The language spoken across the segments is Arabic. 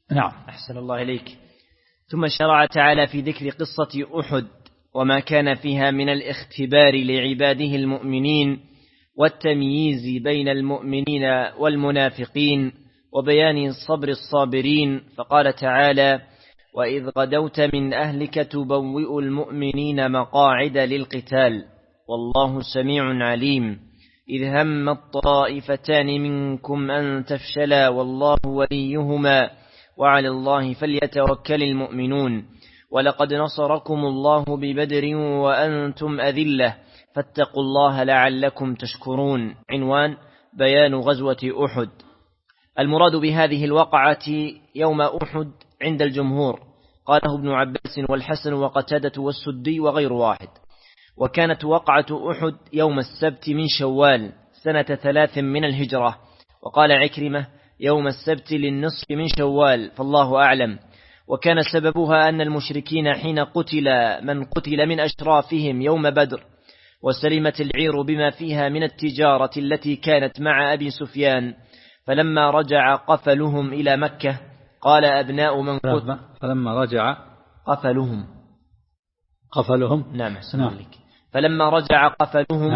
نعم. أحسن الله إليك. ثم شرع تعالى في ذكر قصة أحد وما كان فيها من الاختبار لعباده المؤمنين والتمييز بين المؤمنين والمنافقين وبيان صبر الصابرين، فقال تعالى: وإذ غدوت من أهلك تبوئ المؤمنين مقاعد للقتال والله سميع عليم، إذ هم الطائفتان منكم أن تفشلا والله وليهما وعلى الله فليتوكل المؤمنون، ولقد نصركم الله ببدر وأنتم أذلة فاتقوا الله لعلكم تشكرون. عنوان: بيان غزوة أحد. المراد بهذه الوقعة يوم أحد عند الجمهور، قاله ابن عباس والحسن وقتادة والسدي وغير واحد. وكانت وقعة أحد يوم السبت من شوال سنة 3 من الهجرة، وقال عكرمة: يوم السبت للنصف من شوال، فالله أعلم. وكان سببها أن المشركين حين قتل من قتل من أشرافهم يوم بدر وسلمت العير بما فيها من التجارة التي كانت مع أبي سفيان، فلما رجع قفلهم إلى مكة قال أبناء من قتل فلما رجع قفلهم نعم. فلما رجع قفلهم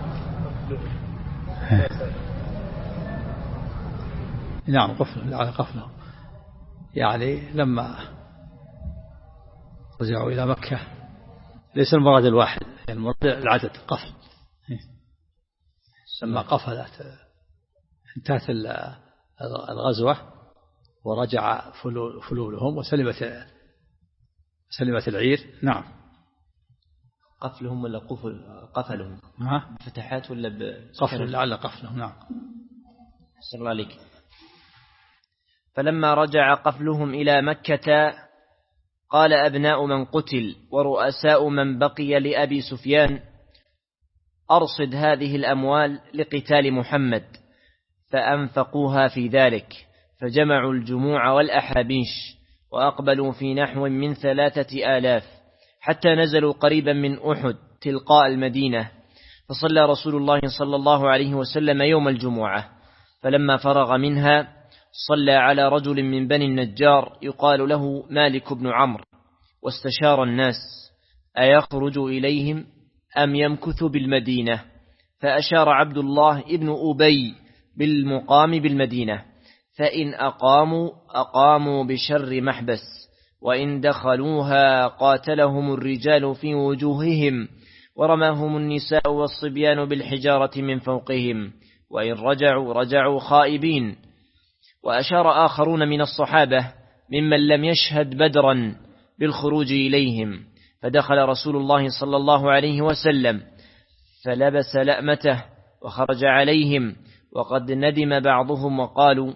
نعم قفلهم يعني لما رجعوا إلى مكة، ليس المراد الواحد، المراد العدد. قفل لما قفلت انتهت الغزوة ورجع فلولهم وسلمت العير. نعم. قفلهم ولا قفلهم؟ فتحات ولا قفل؟ لعل قفلهم. نعم. أحسن الله عليك. فلما رجع قفلهم إلى مكة قال أبناء من قتل ورؤساء من بقي لأبي سفيان: أرصد هذه الأموال لقتال محمد، فأنفقوها في ذلك، فجمعوا الجموع والأحابيش وأقبلوا في نحو من 3000 حتى نزلوا قريبا من أحد تلقاء المدينة، فصلى رسول الله صلى الله عليه وسلم يوم الجمعة، فلما فرغ منها صلى على رجل من بني النجار يقال له مالك بن عمرو، واستشار الناس أيخرج إليهم أم يمكث بالمدينة، فأشار عبد الله ابن أبي بالمقام بالمدينة، فإن أقاموا بشر محبس، وإن دخلوها قاتلهم الرجال في وجوههم ورماهم النساء والصبيان بالحجارة من فوقهم، وإن رجعوا خائبين. وأشار آخرون من الصحابة ممن لم يشهد بدرا بالخروج إليهم، فدخل رسول الله صلى الله عليه وسلم فلبس لأمته وخرج عليهم، وقد ندم بعضهم وقالوا: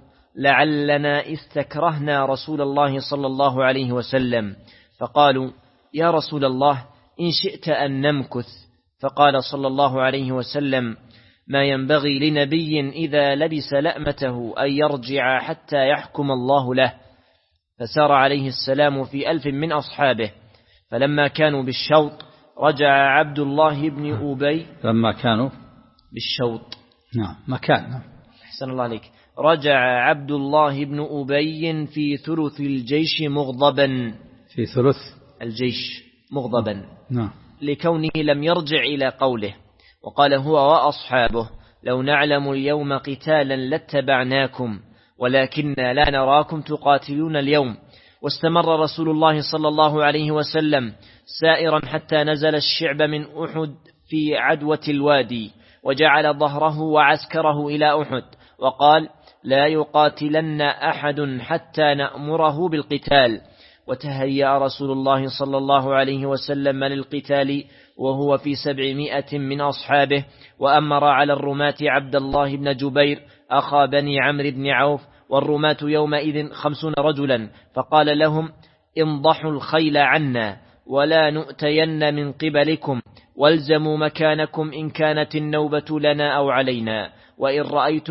لعلنا استكرهنا رسول الله صلى الله عليه وسلم، فقالوا: يا رسول الله إن شئت أن نمكث، فقال صلى الله عليه وسلم: ما ينبغي لنبي إذا لبس لأمته أن يرجع حتى يحكم الله له. فسار عليه السلام في 1000 من أصحابه، فلما كانوا بالشوط رجع عبد الله بن أبي. لما كانوا بالشوط. نعم. مكان. أحسن الله عليك. رجع عبد الله بن أبي في ثلث الجيش مغضبا. في ثلث الجيش مغضبا. نعم. لكونه لم يرجع إلى قوله، وقال هو وأصحابه: لو نعلم اليوم قتالا لاتبعناكم ولكننا لا نراكم تقاتلون اليوم. واستمر رسول الله صلى الله عليه وسلم سائرا حتى نزل الشعب من أحد في عدوة الوادي، وجعل ظهره وعسكره إلى أحد، وقال: لا يقاتلن أحد حتى نأمره بالقتال. وتهيأ رسول الله صلى الله عليه وسلم للقتال وهو في 700 من أصحابه، وأمر على الرماة عبد الله بن جبير أخا بني عمرو بن عوف، والرماة يومئذ 50 رجلا، فقال لهم: انضحوا الخيل عنا ولا نؤتين من قبلكم، والزموا مكانكم إن كانت النوبة لنا أو علينا، وإن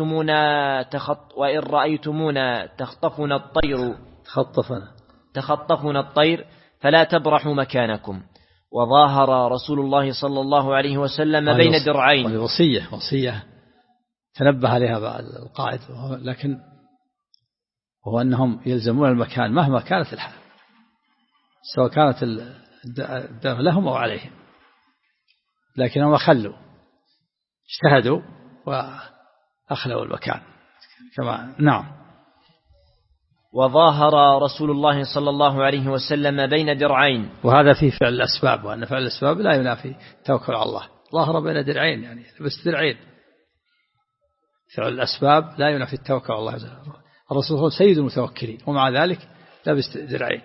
رأيتمونا تخطفنا الطير فلا تبرحوا مكانكم. وظاهر رسول الله صلى الله عليه وسلم بين درعين. وصية تنبه عليها بعد القائد، لكن وهو أنهم يلزمون المكان مهما كانت الحال، سواء كانت الدار لهم أو عليهم، لكنهم خلوا اجتهدوا وأخلوا المكان كما. نعم. وظاهر رسول الله صلى الله عليه وسلم بين درعين، وهذا فيه فعل الأسباب، وأن فعل الأسباب لا ينافي توكل على الله. ظاهر بين درعين يعني لبس درعين، فعل الأسباب لا ينافي التوكل على الله. الرسول هو سيد المتوكلين ومع ذلك لبس درعين.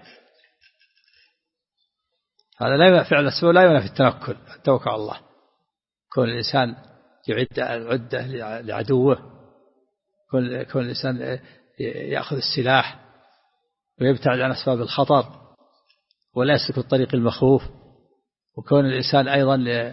هذا لا فعل الأسباب لا ينافي التوكل على الله. كون الإنسان يعد العدة لعدوه، كون الإنسان يأخذ السلاح ويبتعد عن أسباب الخطر ولا يسلك الطريق المخوف، وكون الإنسان أيضا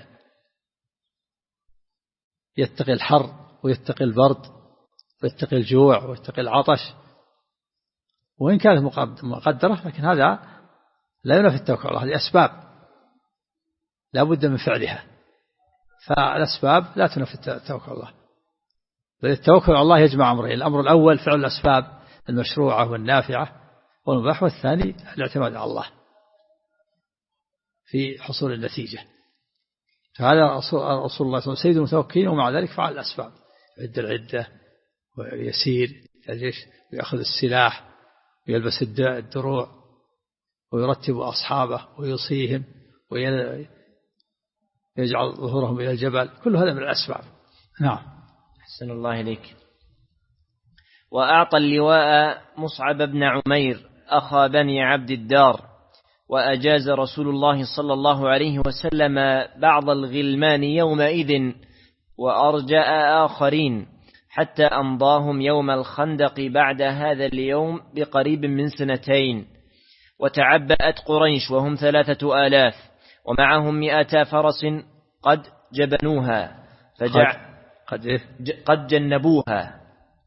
يتقي الحر ويتقي البرد ويتقي الجوع ويتقي العطش، وإن كانت مقدرة لكن هذا لا ينافي التوكل على الله. هذه أسباب لا بد من فعلها، فالأسباب لا تنافي التوكل على الله. بل التوكل على الله يجمع أمرين: الأمر الأول فعل الأسباب المشروعة والنافعة والمباح، والثاني الاعتماد على الله في حصول النتيجة. فهذا رسول الله صلى الله عليه وسلم سيد المتوكلين ومع ذلك فعل الأسباب، يعد العدة ويسير الجيش ويأخذ السلاح ويلبس الدروع ويرتب أصحابه ويوصيهم ويجعل ظهورهم إلى الجبل، كل هذا من الأسباب. نعم. أحسن الله إليك. وأعطى اللواء مصعب بن عمير أخا بني عبد الدار، وأجاز رسول الله صلى الله عليه وسلم بعض الغلمان يومئذ وأرجأ آخرين، حتى أمضاهم يوم الخندق بعد هذا اليوم بقريب من 2 وتعبأت قريش وهم 3000 ومعهم 200 فرس قد جبنوها قد جنبوها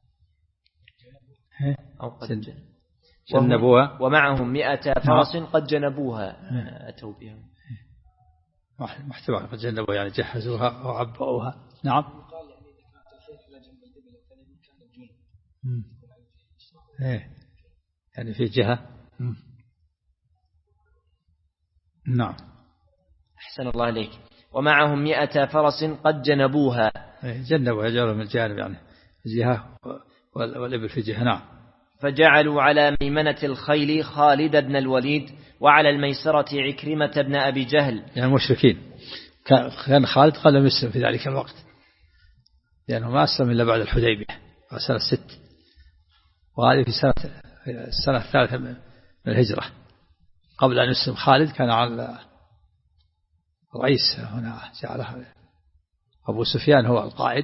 أو قد جنبوها، ومعهم 200 فرس قد جنبوها أتوا بها محتوى قد جنبوها يعني جهزوها وعبؤوها. نعم. يعني في جهة. نعم. أحسن الله عليك. ومعهم 200 فرس قد جنبوها، جنبوها جعلوا من الجانب يعني جهة والإبل في جهة. نعم. فجعلوا على ميمنة الخيل خالد بن الوليد وعلى الميسرة عكرمة بن أبي جهل، يعني المشركين. كان خالد قال لم يسلم في ذلك الوقت لأنه ما أسلم إلا بعد الحديبية سنة 6، وهذه في السنة 3 من الهجرة. قبل أن يسلم خالد كان على رئيس هنا، جعله أبو سفيان هو القائد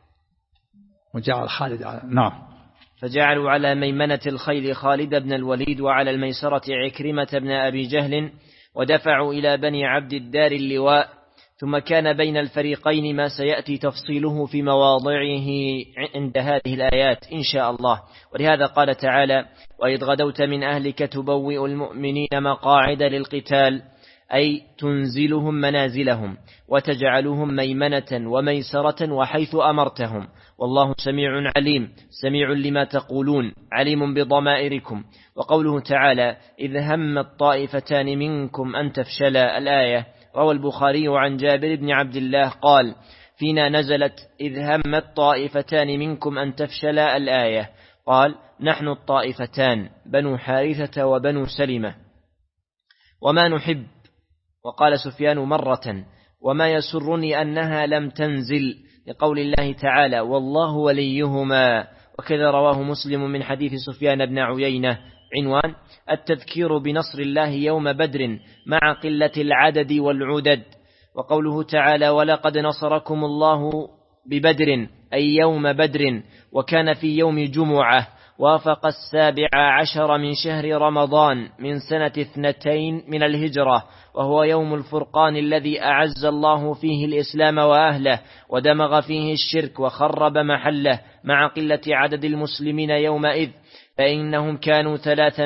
وجعل خالد على. نعم. فجعلوا على ميمنة الخيل خالد بن الوليد وعلى الميسرة عكرمة بن أبي جهل، ودفعوا إلى بني عبد الدار اللواء. ثم كان بين الفريقين ما سيأتي تفصيله في مواضعه عند هذه الآيات إن شاء الله. ولهذا قال تعالى: وإذ غدوت من أهلك تبوئ المؤمنين مقاعد للقتال، أي تنزلهم منازلهم وتجعلهم ميمنة وميسرة وحيث أمرتهم، والله سميع عليم، سميع لما تقولون، عليم بضمائركم. وقوله تعالى: إذ هم الطائفتان منكم أن تفشلا، الآية. روى البخاري عن جابر بن عبد الله قال: فينا نزلت إذ هم الطائفتان منكم أن تفشلا، الآية. قال: نحن الطائفتان بنو حارثة وبنو سلمة وما نحب. وقال سفيان مرة: وما يسرني أنها لم تنزل، لقول الله تعالى: والله وليهما. وكذا رواه مسلم من حديث سفيان بن عيينة. عنوان: التذكير بنصر الله يوم بدر مع قلة العدد والعدد. وقوله تعالى: ولقد نصركم الله ببدر، أي يوم بدر، وكان في يوم جمعة وافق 17 من شهر رمضان من سنة 2 من الهجرة، وهو يوم الفرقان الذي أعز الله فيه الإسلام وأهله ودمغ فيه الشرك وخرب محله، مع قلة عدد المسلمين يومئذ، فإنهم كانوا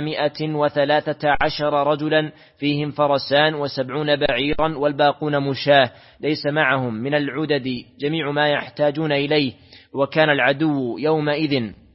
313 رجلا، فيهم فرسان و70 بعيرا والباقون مشاة، ليس معهم من العدد جميع ما يحتاجون إليه. وكان العدو يومئذ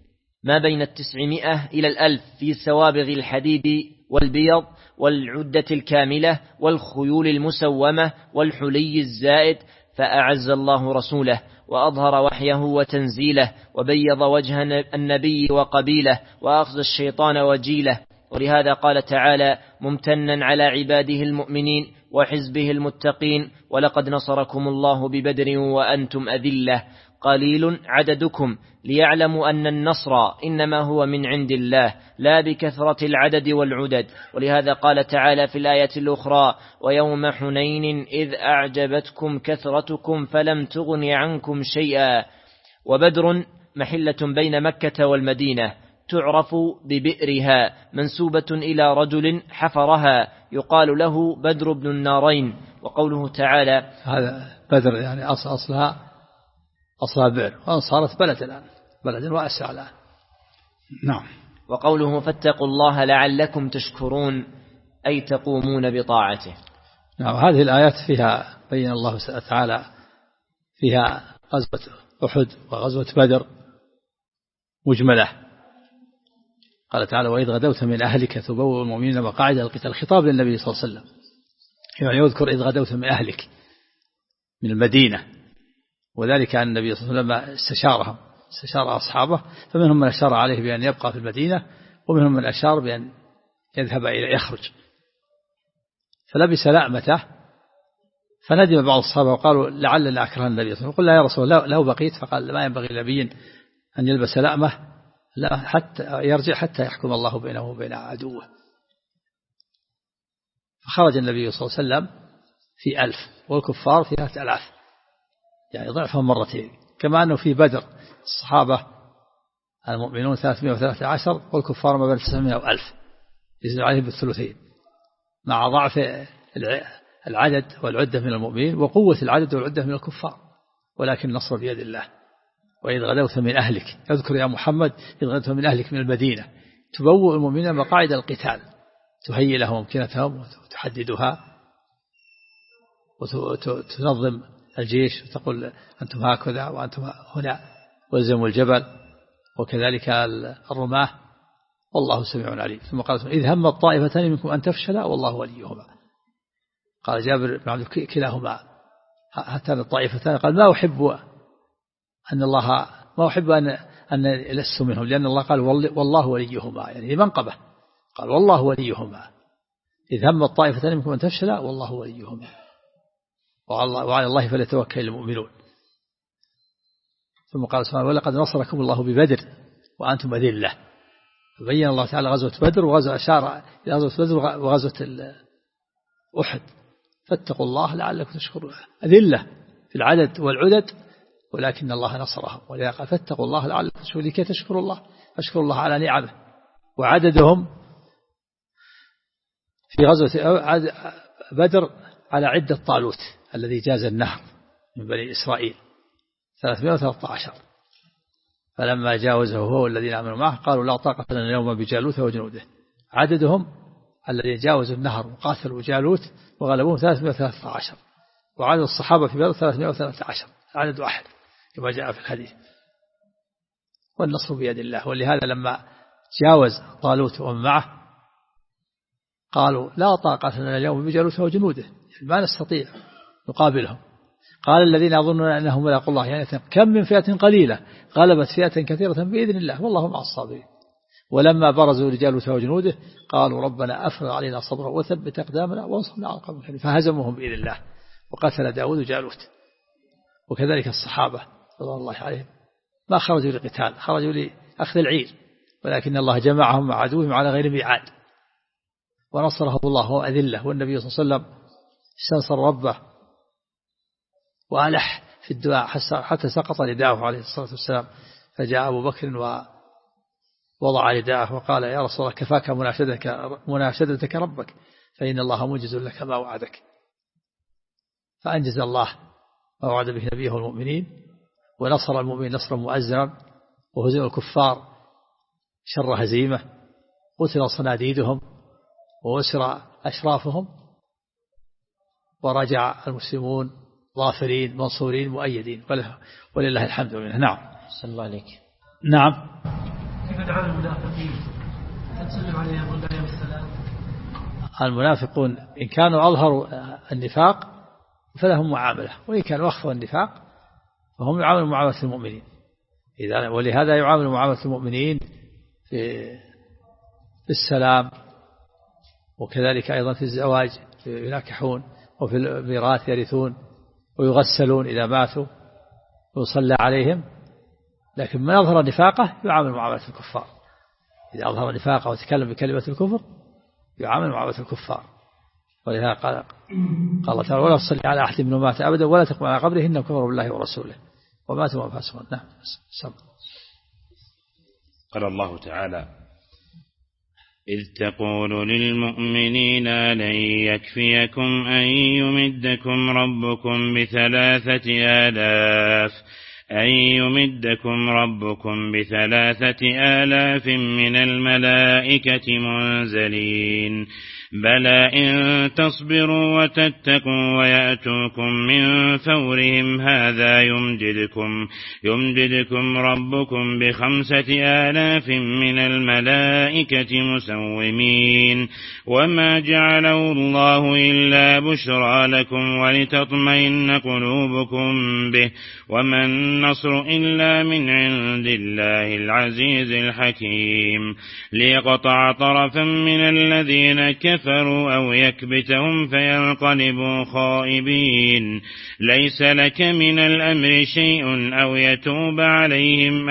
ما بين 900 إلى 1000 في سوابغ الحديد والبيض والعدة الكاملة والخيول المسومة والحلي الزائد، فأعز الله رسوله وأظهر وحيه وتنزيله وبيض وجه النبي وقبيله وأخذ الشيطان وجيله. ولهذا قال تعالى ممتنا على عباده المؤمنين وحزبه المتقين: ولقد نصركم الله ببدر وأنتم أذلة قليل عددكم ليعلموا أن النصر إنما هو من عند الله لا بكثرة العدد والعدد. ولهذا قال تعالى في الآية الأخرى: ويوم حنين إذ أعجبتكم كثرتكم فلم تغن عنكم شيئا. وبدر محلة بين مكة والمدينة تعرف ببئرها، منسوبة إلى رجل حفرها يقال له بدر بن النارين. وقوله تعالى هذا بدر يعني أصلها بئر، وصارت بلد الآن، بلد واسع الآن. نعم. وقوله فاتقوا الله لعلكم تشكرون أي تقومون بطاعته. نعم. هذه الآيات فيها بين الله تعالى فيها غزوة أحد وغزوة بدر مجملة. قال تعالى: وإذ غدوت من أهلك تبوئ المؤمنين مقاعد للقتال. الخطاب للنبي صلى الله عليه وسلم، يعني يذكر إذ غدوت من أهلك من المدينة، وذلك أن النبي صلى الله عليه وسلم استشار أصحابه، فمنهم من أشار عليه بأن يبقى في المدينة، ومنهم من أشار بأن يذهب إلى يخرج، فلبس لأمته، فندم بعض الصحابة وقالوا: لعلنا أكره النبي صلى الله عليه وسلم. قل: لا يا رسول الله لو بقيت. فقال: ما ينبغي لنبي أن يلبس لأمه لا حتى يرجع حتى يحكم الله بينه وبين عدوه. فخرج النبي صلى الله عليه وسلم في 1000 والكفار في 3000، يعني ضعفهم مرتين. كما أنه في بدر الصحابة المؤمنون 313 والكفار ما بين 900 و1000، يزيد عليهم بالثلثين، مع ضعف العدد والعدة من المؤمنين وقوة العدد والعدة من الكفار، ولكن النصر بيد الله. وإذ غدوت من أهلك، اذكر يا محمد إذ غدوت من أهلك من المدينة تبوء المؤمنين مقاعد القتال، تهيئ لهم ممكنتهم وتحددها وتنظم الجيش وتقول أنتم هكذا وأنتم هنا، والزموا الجبل، وكذلك الرماة، والله سميع عليم. ثم قال: إذ هم الطائفتان منكم أن تفشلا والله وليهما. قال جابر بن عبد كلاهما هاتان الطائفتان، قال: ما أحب أن لست منهم، لأن الله قال والله وليهما، يعني منقبة، قال والله وليهما. إذ هم الطائفتان منكم أن تفشلا والله وليهما وعلى الله فليتوكل المؤمنون. ثم قال سبحانه: ولقد نصركم الله ببدر وأنتم أذلة. فبين الله تعالى غزوة بدر وغزوة أشار إلى غزوة بدر وغزوة أحد. فاتقوا الله لعلكم تشكرون، أذلة في العدد والعدد، ولكن الله نصرهم. ولذلك قال: فاتقوا الله لعلكم تشكرون، لكي تشكروا الله، أشكروا الله على نعمه. وعددهم في غزوة بدر على عدة طالوت الذي جاز النهر من بني إسرائيل 313. فلما جاوزه هو والذين آمنوا معه قالوا: لا طاقة لنا اليوم بجالوت وجنوده. عددهم الذين جاوزوا النهر وقاتلوا جالوت وغلبوهم 313، وعدد الصحابة في بدر 313، عدد واحد كما جاء في الحديث. والنصر بيد الله. ولهذا لما جاوز طالوت ومن معه قالوا: لا طاقة لنا اليوم بجالوت وجنوده، ما نستطيع نقابلهم. قال الذين يظنون أنهم ملاقوا الله يعني كم من فئة قليلة غلبت فئة كثيرة بإذن الله والله مع الصابرين. ولما برزوا لجالوت وجنوده قالوا: ربنا أفرغ علينا صبرا وثبت أقدامنا وانصرنا على القوم الكافرين. فهزموهم بإذن الله وقتل داود جالوت. وكذلك الصحابة رضي الله عليهم ما خرجوا للقتال، خرجوا لأخذ العير، ولكن الله جمعهم مع عدوهم على غير ميعاد ونصره الله وأذله. والنبي صلى الله عليه وسلم استنصر ربه وألح في الدعاء حتى سقط رداءه عليه الصلاة والسلام، فجاء أبو بكر ووضع رداءه وقال: يا رسول الله كفاك مناشدتك ربك فإن الله منجز لك ما وعدك. فأنجز الله ما وعد به نبيه والمؤمنين، ونصر المؤمنين نصرا مؤزرا، وهزم الكفار شر هزيمة، قتل صناديدهم ووسر أشرافهم، ورجع المسلمون ظافرين منصورين مؤيدين ولله الحمد والمنة. نعم. صلى الله عليك. نعم. كيف نعامل المنافقين؟ هل تسلم عليهم ولا عليهم السلام؟ المنافقون إن كانوا أظهروا النفاق فلهم معاملة، وإن كانوا أخفوا النفاق فهم يعاملوا معاملة المؤمنين. ولهذا يعامل معاملة المؤمنين في السلام، وكذلك أيضا في الزواج يناكحون، وفي الميراث يرثون، ويغسلون إذا ماتوا ويصلى عليهم. لكن من أظهر نفاقه يعامل معاملة الكفار، إذا أظهر نفاقه وتكلم بكلمة الكفر يعامل معاملة الكفار. ولهذا قال تعالى: ولا تصلي على أحد منهم مات أبدا ولا تقم على قبره إنهم كفروا بالله ورسوله وماتوا وهم فاسقون. نعم. قال الله تعالى: إذ تقول للمؤمنين لن يكفيكم أن يمدكم ربكم ب3,000 من الملائكة منزلين، بلى إن تصبروا وتتقوا ويأتوكم من فورهم هذا يمددكم ربكم ب5,000 من الملائكة مسومين، وما جعله الله إلا بشرى لكم ولتطمئن قلوبكم به، وما النصر إلا من عند الله العزيز الحكيم، ليقطع طرفا من الذين كفروا أو يكبتهم فينقلبوا خائبين، ليس لك من الأمر شيء أو يتوب عليهم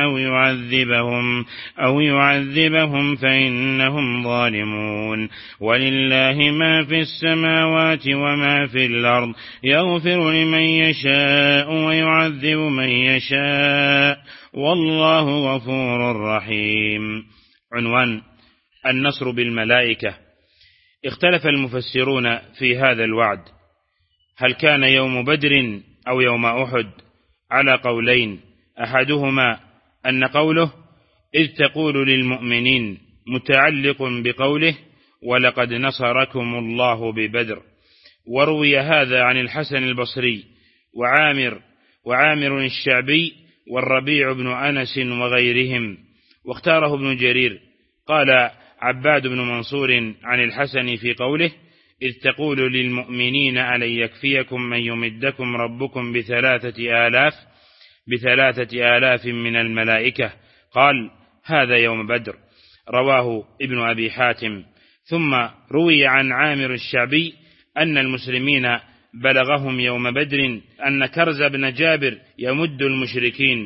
أو يعذبهم فإنهم ظالمون، ولله ما في السماوات وما في الأرض، يغفر لمن يشاء ويعذب من يشاء، والله غفور رحيم. عنوان: النصر بالملائكة. اختلف المفسرون في هذا الوعد، هل كان يوم بدر أو يوم أحد، على قولين: أحدهما أن قوله إذ تقول للمؤمنين متعلق بقوله ولقد نصركم الله ببدر، وروي هذا عن الحسن البصري وعامر الشعبي والربيع بن أنس وغيرهم، واختاره ابن جرير. قال عباد بن منصور عن الحسن في قوله إذ تقول للمؤمنين ألن يكفيكم من يمدكم ربكم ب3,000 من الملائكة، قال هذا يوم بدر، رواه ابن أبي حاتم. ثم روي عن عامر الشعبي أن المسلمين بلغهم يوم بدر أن كرز بن جابر يمد المشركين.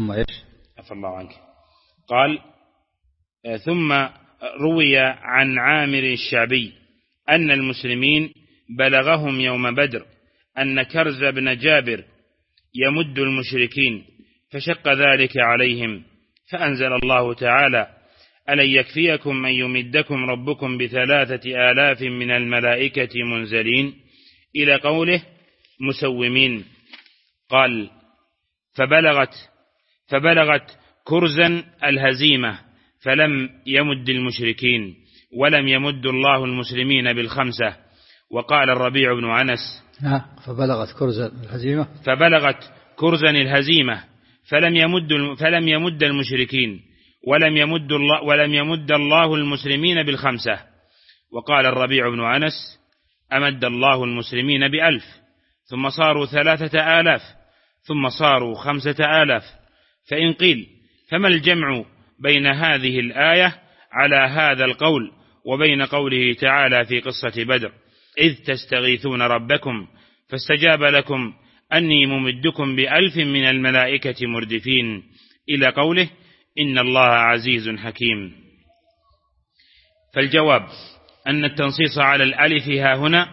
ثم روي عن عامر الشعبي أن المسلمين بلغهم يوم بدر أن كرز بن جابر يمد المشركين، فشق ذلك عليهم، فأنزل الله تعالى ألن يكفيكم من يمدكم ربكم ب3,000 من الملائكة منزلين، إلى قوله مسومين. قال فبلغت كرزا الهزيمة فلم يمد المشركين، ولم يمد الله المسلمين ب5. وقال الربيع بن أنس فبلغت كرزا الهزيمة فلم يمد المشركين، ولم يمد الله المسلمين ب5. وقال الربيع بن أنس أمد الله المسلمين ب1,000، ثم صاروا 3,000، ثم صاروا 5,000. فإن قيل فما الجمع بين هذه الآية على هذا القول وبين قوله تعالى في قصة بدر إذ تستغيثون ربكم فاستجاب لكم أني ممدكم ب1,000 من الملائكة مردفين، إلى قوله إن الله عزيز حكيم؟ فالجواب أن التنصيص على الألف ها هنا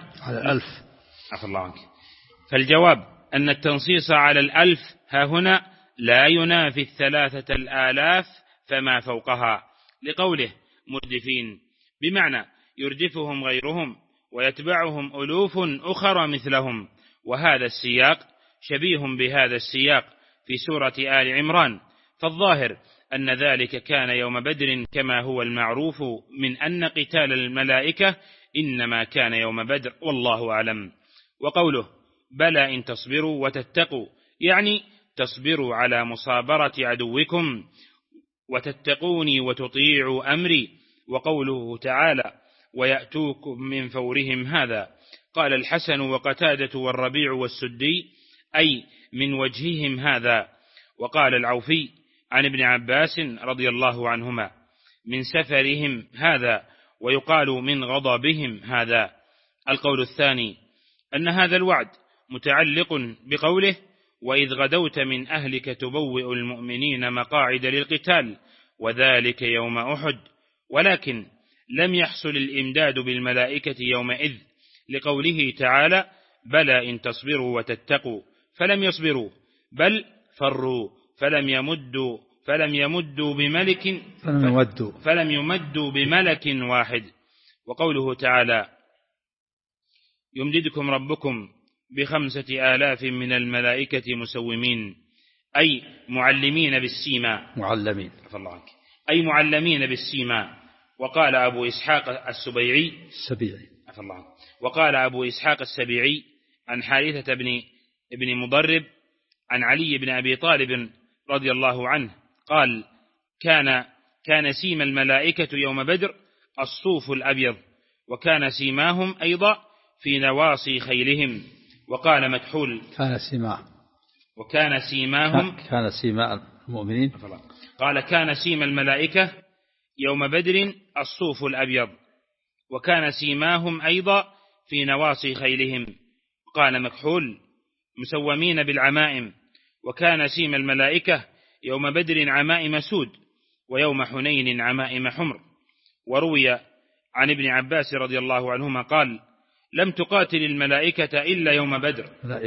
فالجواب أن التنصيص على الألف ها هنا لا ينافي 3,000 فما فوقها، لقوله مردفين، بمعنى يردفهم غيرهم ويتبعهم ألوف أخرى مثلهم. وهذا السياق شبيه بهذا السياق في سورة آل عمران، فالظاهر أن ذلك كان يوم بدر، كما هو المعروف من أن قتال الملائكة إنما كان يوم بدر، والله أعلم. وقوله بلى إن تصبروا وتتقوا، يعني تصبروا على مصابرة عدوكم وتتقوني وتطيعوا أمري. وقوله تعالى ويأتوكم من فورهم هذا. قال الحسن وقتادة والربيع والسدي أي من وجههم هذا. وقال العوفي عن ابن عباس رضي الله عنهما من سفرهم هذا، ويقال من غضبهم هذا. القول الثاني أن هذا الوعد متعلق بقوله وإذ غدوت من أهلك تبوئ المؤمنين مقاعد للقتال وذلك يوم أحد، ولكن لم يحصل الإمداد بالملائكة يومئذ لقوله تعالى بلى إن تصبروا وتتقوا، فلم يصبروا بل فروا فلم يمدوا بملك واحد. وقوله تعالى يمددكم ربكم ب5,000 من الملائكة مسومين أي معلمين بالسيما. وقال أبو إسحاق السبيعي عن حارثة بن مضرب عن علي بن أبي طالب رضي الله عنه قال كان سيم الملائكة يوم بدر الصوف الأبيض، وكان سيماهم أيضا في نواصي خيلهم. وقال مكحول كان سيماء المؤمنين قال كان سيم الملائكة يوم بدر الصوف الأبيض، وكان سيماهم أيضا في نواصي خيلهم. قال مكحول مسومين بالعمائم، وكان سيم الملائكة يوم بدر عمائم سود، ويوم حنين عمائم حمر. وروي عن ابن عباس رضي الله عنهما قال لم تقاتل الملائكة إلا يوم بدر.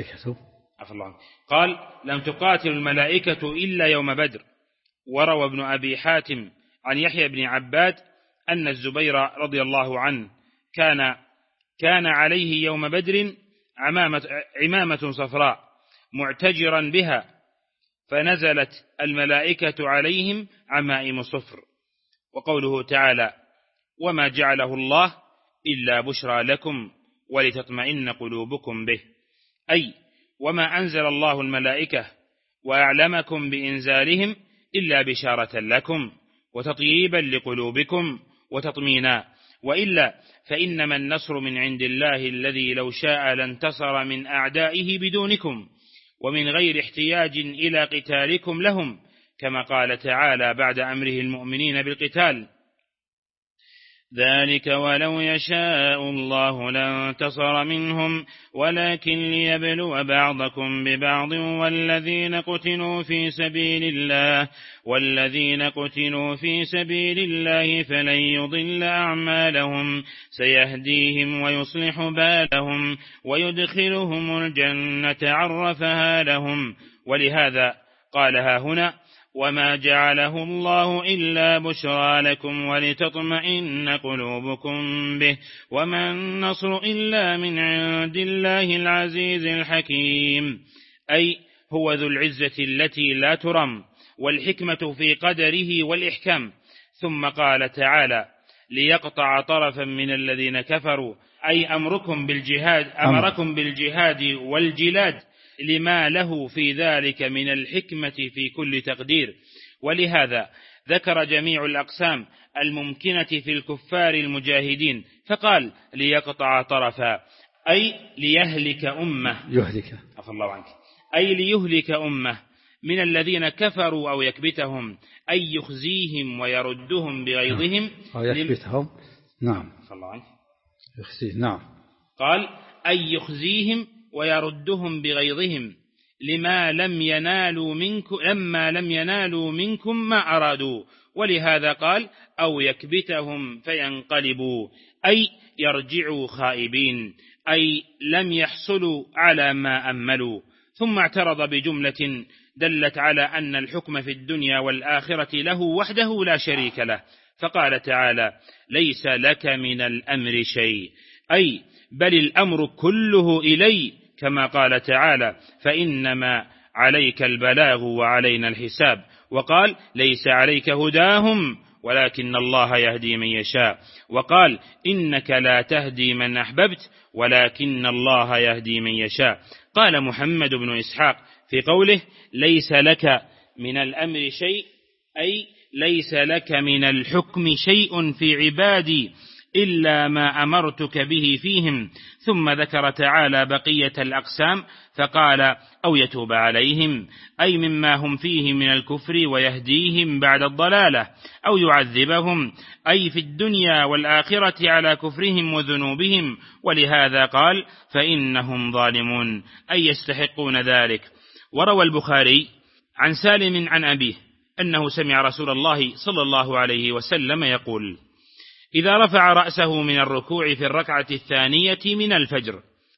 قال لم تقاتل الملائكة إلا يوم بدر. وروى ابن أبي حاتم عن يحيى بن عباد أن الزبير رضي الله عنه كان عليه يوم بدر عمامة صفراء معتجرا بها، فنزلت الملائكة عليهم عمائم صفر. وقوله تعالى وما جعله الله إلا بشرى لكم ولتطمئن قلوبكم به، أي وما أنزل الله الملائكة وأعلمكم بإنزالهم إلا بشارة لكم وتطييبا لقلوبكم وتطمينا، وإلا فإنما النصر من عند الله الذي لو شاء لانتصر من أعدائه بدونكم ومن غير احتياج إلى قتالكم لهم، كما قال تعالى بعد أمره المؤمنين بالقتال ذلك ولو يشاء الله لانتصر منهم ولكن ليبلو بعضكم ببعض والذين قتلوا في سبيل الله فلن يضل أعمالهم سيهديهم ويصلح بالهم ويدخلهم الجنة عرفها لهم. ولهذا قالها هنا وما جعله الله إلا بشرى لكم ولتطمئن قلوبكم به وما النصر إلا من عند الله العزيز الحكيم، أي هو ذو العزة التي لا ترم والحكمة في قدره والإحكام. ثم قال تعالى ليقطع طرفا من الذين كفروا، أي أمركم بالجهاد والجلاد لما له في ذلك من الحكمة في كل تقدير. ولهذا ذكر جميع الأقسام الممكنة في الكفار المجاهدين فقال ليقطع طرفا، أي ليهلك أمة من الذين كفروا أو يكبتهم، أي يخزيهم ويردهم بغيظهم قال أي يخزيهم ويردهم بغيظهم لما لم ينالوا منكم ما أرادوا. ولهذا قال أو يكبتهم فينقلبوا، أي يرجعوا خائبين، أي لم يحصلوا على ما أملوا. ثم اعترض بجملة دلت على أن الحكم في الدنيا والآخرة له وحده لا شريك له، فقال تعالى ليس لك من الأمر شيء، أي بل الأمر كله إلي، كما قال تعالى فإنما عليك البلاغ وعلينا الحساب. وقال ليس عليك هداهم ولكن الله يهدي من يشاء. وقال إنك لا تهدي من أحببت ولكن الله يهدي من يشاء. قال محمد بن إسحاق في قوله ليس لك من الأمر شيء، أي ليس لك من الحكم شيء في عبادي إلا ما أمرتك به فيهم. ثم ذكر تعالى بقية الأقسام فقال أو يتوب عليهم، أي مما هم فيه من الكفر ويهديهم بعد الضلالة، أو يعذبهم، أي في الدنيا والآخرة على كفرهم وذنوبهم، ولهذا قال فإنهم ظالمون، أي يستحقون ذلك. وروى البخاري عن سالم عن أبيه أنه سمع رسول الله صلى الله عليه وسلم يقول: إذا رفع رأسه من الركوع في الركعة الثانية من الفجر: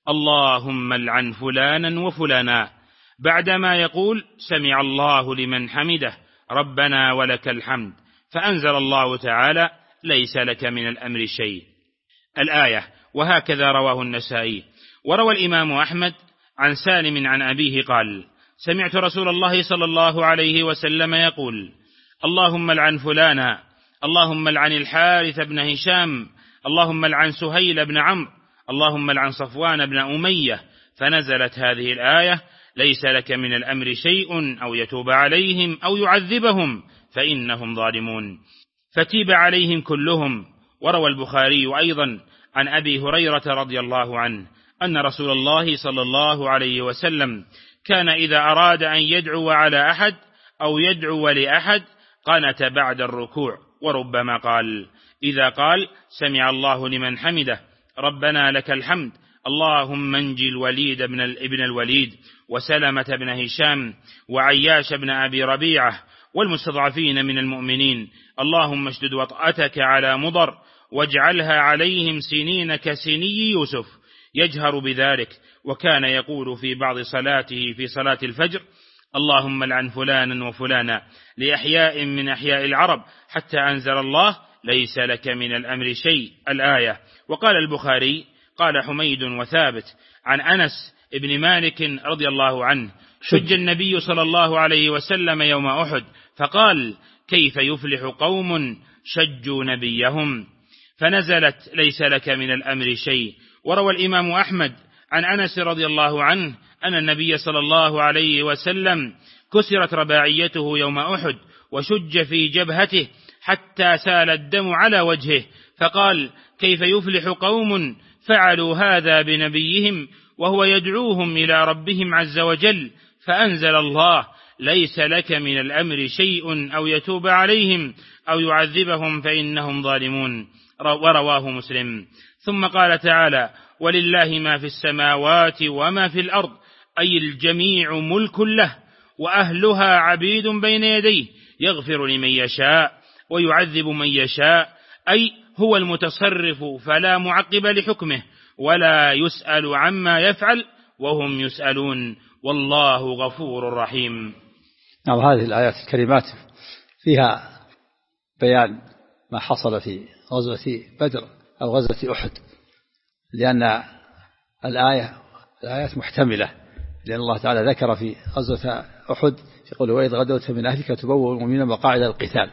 اللهم العن فلانا وفلانا، بعدما يقول سمع الله لمن حمده ربنا ولك الحمد، فأنزل الله تعالى ليس لك من الأمر شيء، الآية. وهكذا رواه النسائي. وروى الإمام أحمد عن سالم عن أبيه قال: سمعت رسول الله صلى الله عليه وسلم يقول: اللهم العن فلانا، اللهم العن الحارث بن هشام، اللهم العن سهيل بن عمرو، اللهم العن صفوان بن أمية، فنزلت هذه الآية: ليس لك من الأمر شيء أو يتوب عليهم أو يعذبهم فإنهم ظالمون، فتيب عليهم كلهم. وروى البخاري أيضا عن أبي هريرة رضي الله عنه أن رسول الله صلى الله عليه وسلم كان إذا أراد أن يدعو على أحد أو يدعو لأحد قنت بعد الركوع، وربما قال إذا قال سمع الله لمن حمده ربنا لك الحمد، اللهم انجي الوليد ابن الوليد وسلمة بن هشام وعياش بن أبي ربيعة والمستضعفين من المؤمنين، اللهم اشدد وطأتك على مضر واجعلها عليهم سنين كسني يوسف، يجهر بذلك. وكان يقول في بعض صلاته في صلاة الفجر: اللهم لعن فلانا وفلانا، لأحياء من أحياء العرب، حتى أنزل الله ليس لك من الأمر شيء، الآية. وقال البخاري قال حميد وثابت عن أنس ابن مالك رضي الله عنه: شج النبي صلى الله عليه وسلم يوم أحد فقال: كيف يفلح قوم شجوا نبيهم، فنزلت ليس لك من الأمر شيء. وروى الإمام أحمد عن أنس رضي الله عنه أن النبي صلى الله عليه وسلم كسرت رباعيته يوم أحد وشج في جبهته حتى سال الدم على وجهه، فقال: كيف يفلح قوم فعلوا هذا بنبيهم وهو يدعوهم إلى ربهم عز وجل، فأنزل الله: ليس لك من الأمر شيء أو يتوب عليهم أو يعذبهم فإنهم ظالمون. ورواه مسلم. ثم قال تعالى: ولله ما في السماوات وما في الأرض، أي الجميع ملك له وأهلها عبيد بين يديه، يغفر لمن يشاء ويعذب من يشاء، أي هو المتصرف فلا معقب لحكمه ولا يسأل عما يفعل وهم يسألون، والله غفور رحيم. نعم، هذه الآيات الكريمات فيها بيان ما حصل في غزوة بدر أو غزوة أحد، لأن الآيات محتملة، لأن الله تعالى ذكر في غزوة أحد في قوله: وإذ غدوت من أهلك تبوأ المؤمنين مقاعد القتال،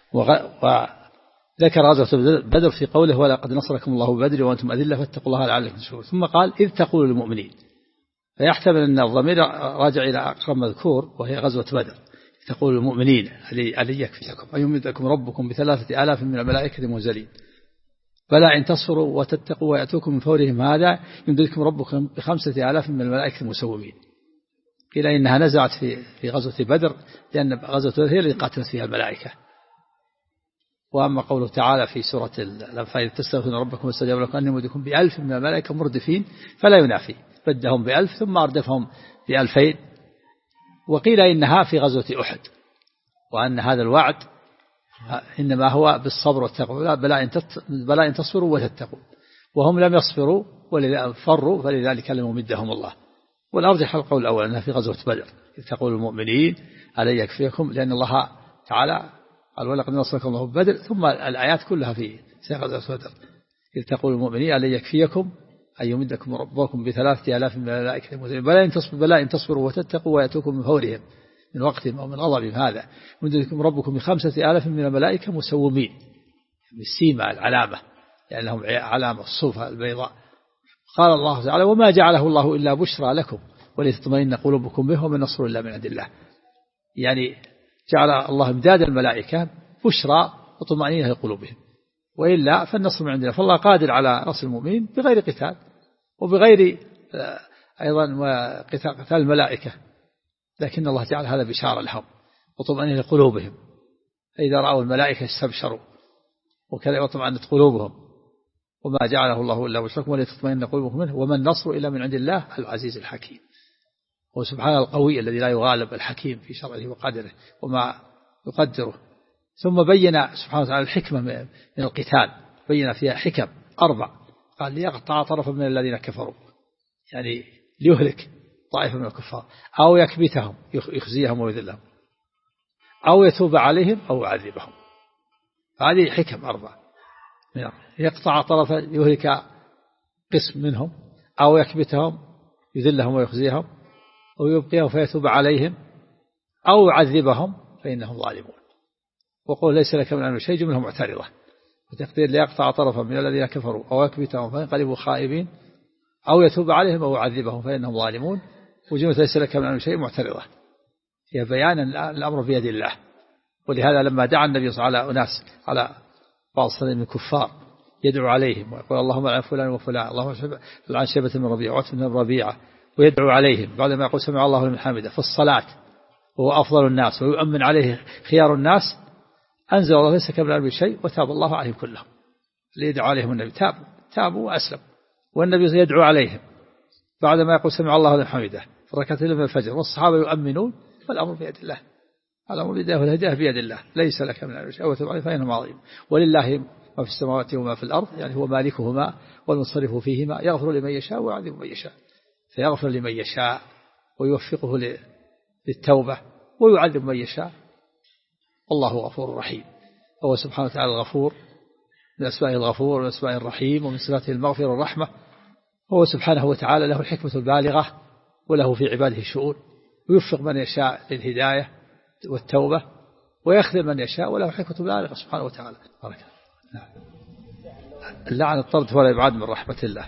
وذكر غزوة بدر في قوله: ولقد نصركم الله ببدر وأنتم أذلة فاتقوا الله لعلكم تشكرون. ثم قال: إذ تقول للمؤمنين، فيحتمل أن الضمير راجع إلى أقرب مذكور وهي غزوة بدر. تقول للمؤمنين: ألي يكفيكم أن يمدكم ربكم ب3,000 من الملائكة منزلين، بلى إن تصبروا وتتقوا ويأتوكم من فورهم هذا يمددكم ربكم ب5,000 من الملائكة المسومين. قيل إنها نزعت في غزوة بدر، لأن غزوة بدر هي التي قاتلت فيها الملائكة. وأما قوله تعالى في سورة الأنفال: تستغفرون ربكم واستجاب لكم أن يمدكم ب1000 من الملائكة مردفين، فلا ينافي، بدهم ب1000 ثم أردفهم ب2000. وقيل إنها في غزوة أحد، وأن هذا الوعد إنما هو بالصبر والتقوى، بلى إن تصبروا وتتقوا، وهم لم يصبروا فروا، فلذلك لم يمدهم الله. والأرجح القول الأول أنها في غزوة بدر، إذ تقول المؤمنين: ألي يكفيكم، لأن الله تعالى قال: ولقد نصركم الله ببدر، ثم الآيات كلها في غزوة بدر. إذ تقول المؤمنين: ألي يكفيكم أن يمدكم ربكم ب3,000 من الملائكة منزلين، بلى إن تصبروا وتتقوا ويأتوكم من فورهم من وقتهم أو من غضبهم هذا يمدكم ربكم ب5,000 من الملائكة مسومين، بالسيمة العلامة، يعني لهم علامة الصوفة البيضاء. قال الله تعالى: وما جعله الله إلا بشرى لكم ولتطمئن قلوبكم به وما النصر إلا من عند الله. يعني جعل الله امداد الملائكة بشرى وطمأنينة لقلوبهم، وإلا فالنصر من عندنا. فالله قادر على نصر المؤمنين بغير قتال، وبغير أيضا قتال الملائكة، لكن الله جعل هذا بشارة لهم وطمأنينة لقلوبهم، فإذا رأوا الملائكة استبشروا وكذا وطمأنت قلوبهم، وما جعله الله إلا بشركم ولتطمئن قلوبكم منه، وما النصر إلا من عند الله العزيز الحكيم. هو سبحانه القوي الذي لا يغالب، الحكيم في شرعه وقدره وما يقدره. ثم بين سبحانه وتعالى الحكمة من القتال، بين فيها حكم 4، قال ليقطع طرفا من الذين كفروا، يعني ليهلك طائفة من الكفار، أو يكبتهم يخزيهم ويذلهم، أو يتوب عليهم أو يعذبهم. هذه حكم 4، يقطع طرفا يهلك قسم منهم، أو يكبتهم يذلهم ويخزيهم، أو يبقيهم فيتوب عليهم، أو يعذبهم فإنهم ظالمون. وقول ليس لك من أمر شيء جملة معترضة، وتقدير ليقطع طرفا من الذين كفروا أو يكبتهم فينقلبوا خائبين، أو يتوب عليهم أو يعذبهم فإنهم ظالمون. وجملة ليس لك من أمر شيء معترضة، هي بيان الأمر بيد الله. ولهذا لما دعا النبي صلى الله عليه وسلم على أناس، على بعض الصالحين من الكفار، يدعو عليهم ويقول اللهم لعن فلان وفلان، اللهم لعن شيبة من ربيعة وعتبة من ربيعة، ويدعو عليهم بعد ما يقول سمع الله لمن حمده في الصلاة، وهو أفضل الناس ويؤمن عليه خيار الناس. أنزل الله ليس كمن أمر شيء وتاب الله عليهم كلهم. ليدعو عليهم النبي تابوا وأسلموا، والنبي يدعو عليهم بعد ما يقول سمع الله لمن حمده في ركعتين من الفجر، والصحابة يؤمنون، فالأمر بيد الله، الأمر بيد الله والهداية بيد الله. ليس لك من أمر شيء وتاب عليهم فإنهم عظيم. ولله ما في السماوات وما في الأرض، يعني هو مالكهما والمصرف فيهما، يغفر لمن يشاء ويعذب من يشاء، فيغفر لمن يشاء ويوفقه للتوبة، ويعذب من يشاء. الله غفور رحيم. هو سبحانه وتعالى الغفور، من أسمائه الغفور، ومن أسمائه الرحيم، ومن صفاته المغفرة والرحمة. هو سبحانه وتعالى له الحكمة البالغة، وله في عباده شؤون، ويوفق من يشاء للهداية والتوبة، ويخذل من يشاء، وله الحكمة البالغة سبحانه وتعالى. اللعن الطرد ولا يبعد من رحمة الله.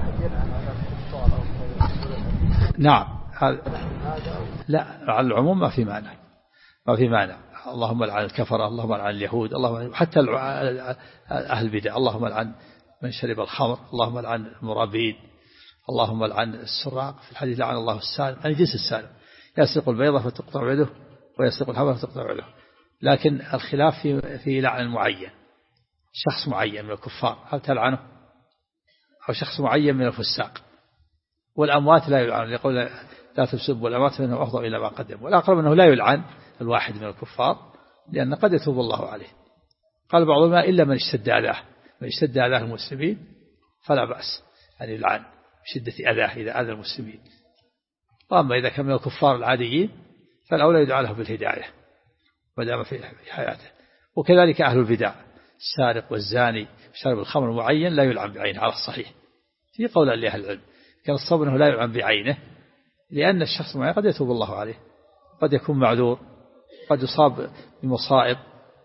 نعم، لا على العموم ما في معنى، ما في معنى. اللهم لعن الكفرة، اللهم لعن اليهود، اللهم حتى أهل البدع، اللهم لعن من شرب الخمر، اللهم لعن المرابين، اللهم لعن السراق. في الحديث لعن الله السالم، يعني جنس السالم، يسرق البيضة فتقطع يده، ويسرق الحبة فتقطع يده. لكن الخلاف في لعن المعين، شخص معين من الكفار هل تلعنه، أو شخص معين من الفساق. والأموات لا يلعن، يقول لا تسبوا الأموات فإنهم أفضل إلى ما قدموا. والأقرب أنه لا يلعن الواحد من الكفار، لأن قد يتوب الله عليه. قال بعض العلماء إلا من اشتد أذاه، من اشتد أذاه المسلمين فلا بأس أن يلعن بشدة أذاه إذا أذى المسلمين. وأما إذا كان من الكفار العاديين فالأولى يدعى له بالهداية ما دام في حياته. وكذلك أهل البدع، السارق والزاني شارب الخمر المعين لا يلعن بعينه على الصحيح، في قول لأهل العلم. كان الصواب أنه لا يلعن بعينه، لأن الشخص المعين قد يتوب الله عليه، قد يكون معذور، قد يصاب بمصائب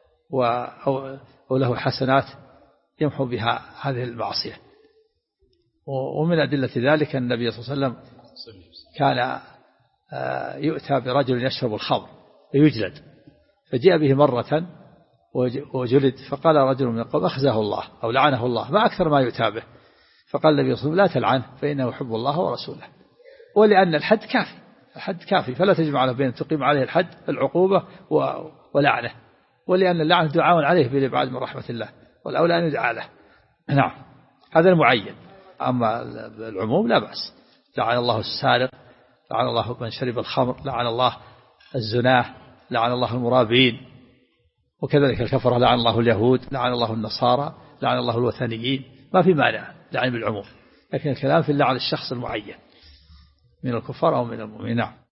أو له حسنات يمحو بها هذه المعصية. ومن أدلة ذلك أن النبي صلى الله عليه وسلم كان يؤتى برجل يشرب الخمر ويجلد، فجاء به مرة وجلد، فقال رجل من القوم أخزاه الله أو لعنه الله، ما أكثر ما يؤتى به. فقال النبي صلى الله عليه وسلم لا تلعنه فإنه يحب الله ورسوله. ولأن الحد كافي، الحد كافي، فلا تجمع له بين تقيم عليه الحد العقوبة ولعنه، ولأن اللعنة دعاء عليه بالإبعاد من رحمة الله، والأولى أن يدعى له. نعم، هذا المعين. أما العموم لا بأس. لعن الله السارق، لعن الله من شرب الخمر، لعن الله الزناه، لعن الله المرابين، وكذلك الكفرة، لعن الله اليهود، لعن الله النصارى، لعن الله الوثنيين. ما في مانع لعن بالعموم، لكن الكلام في اللعن الشخص المعين من الكفار أو من المؤمنين. نعم.